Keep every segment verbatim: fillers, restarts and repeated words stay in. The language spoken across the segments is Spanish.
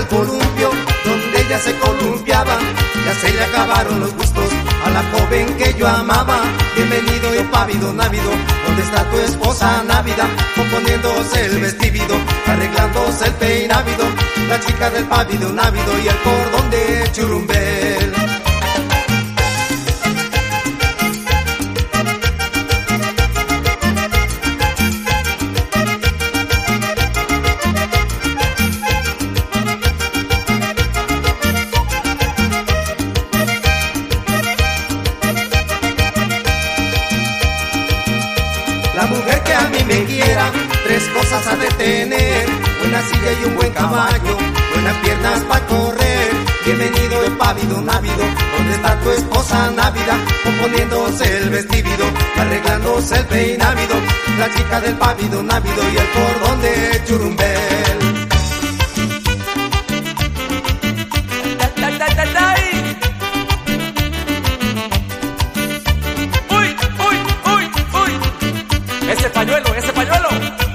del columpio, donde ella se columpiaba. Ya se le acabaron los gustos a la joven que yo amaba. Bienvenido y pávido návido, ¿dónde está tu esposa návida? Componiéndose el vestido, arreglándose el peinávido, la chica del pávido návido y el cordón de churumbel. La mujer que a mí me quiera, tres cosas ha de tener: una silla y un buen caballo, buenas piernas para correr. Bienvenido el pávido návido, ¿dónde está tu esposa návida? Componiéndose el vestido, arreglándose el peinávido, la chica del pávido návido y el cordón de churumbel. Ese pañuelo, ese pañuelo.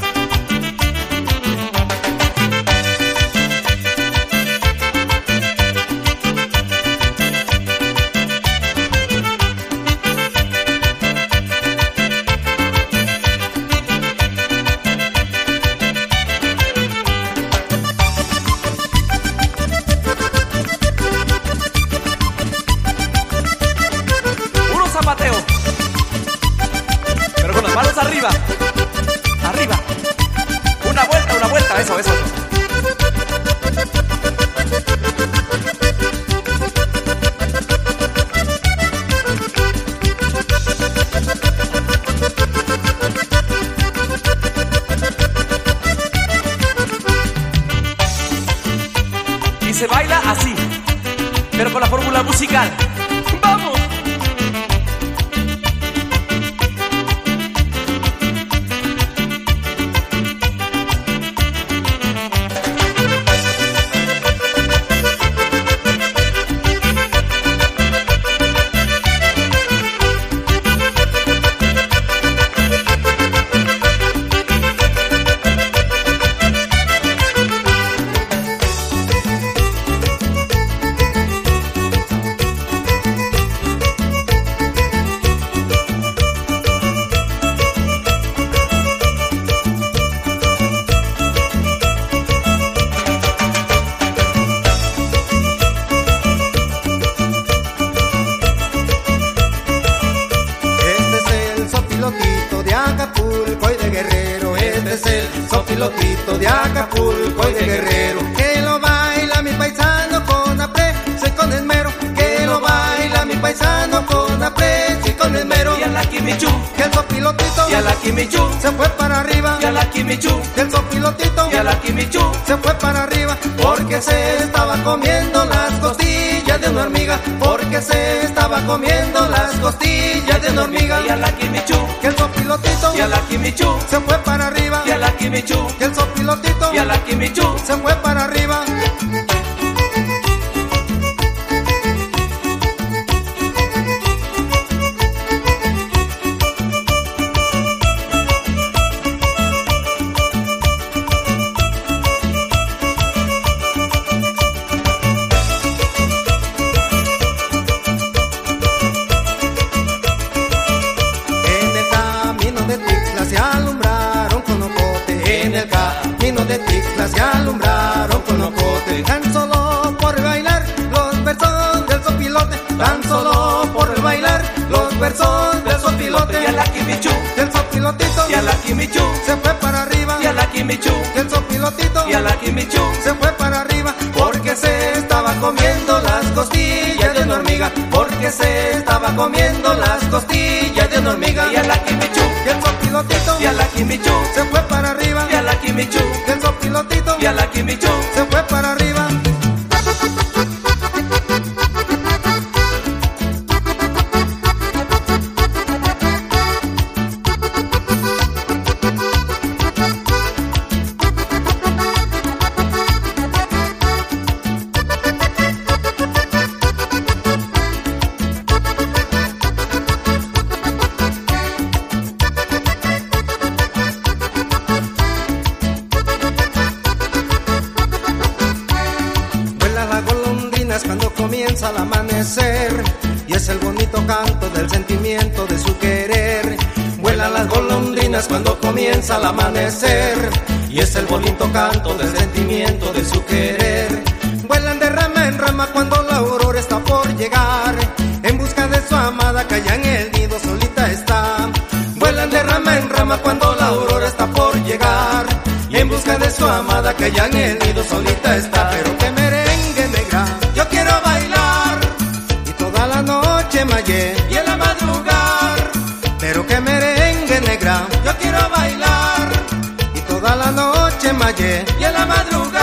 Puro zapateo, pero con las manos arriba. Arriba. Una vuelta, una vuelta. Eso, eso. Y se baila así, pero con la fórmula musical. ¡Vamos! Sopilotito de Acapulco y de Guerrero, que lo baila mi paisano con aprecio y con esmero, que lo baila mi paisano con aprecio y con esmero. Y a la Quimichú, que el sopilotito, y a la Quimichú, se fue para arriba, y a la Quimichú, que el sopilotito, y a la Quimichú, se fue para arriba, porque se estaba comiendo las costillas de una hormiga, porque se estaba comiendo las costillas de una hormiga. y a la Quimichú, Que el sopilotito, y a la Quimichú, se fue para arriba, y a la Quimichú, que el sopilotito, y a la Quimichú. se fue para arriba. De Tixla se alumbraron con ocote, tan solo por bailar los versos del sopilote, tan solo por bailar los versos del sopilote. Y a la Quimichú, El sopilotito, y a la Quimichú, se fue para arriba, y a la Quimichú, el sopilotito, y a la Quimichú, se fue para arriba, porque se estaba comiendo las costillas de una hormiga, porque se estaba comiendo las costillas de una hormiga. y a la Quimichú, El sopilotito, y a la Quimichú, se fue para arriba, y a la Quimichú, el sopilotito, y a la Quimichú. se fue para arriba. del sentimiento de su querer. Vuelan las golondrinas cuando comienza el amanecer, y es el bonito canto del sentimiento de su querer. Vuelan de rama en rama cuando la aurora está por llegar, en busca de su amada que allá en el nido solita está. Vuelan de rama en rama cuando la aurora está por llegar, y en busca de su amada que allá en el nido solita está. Pero que merengue negra, yo quiero bailar, y toda la noche mayé, y en la madrugar. Pero que merengue negra, yo quiero bailar, y toda la noche mayé, y en la madrugada.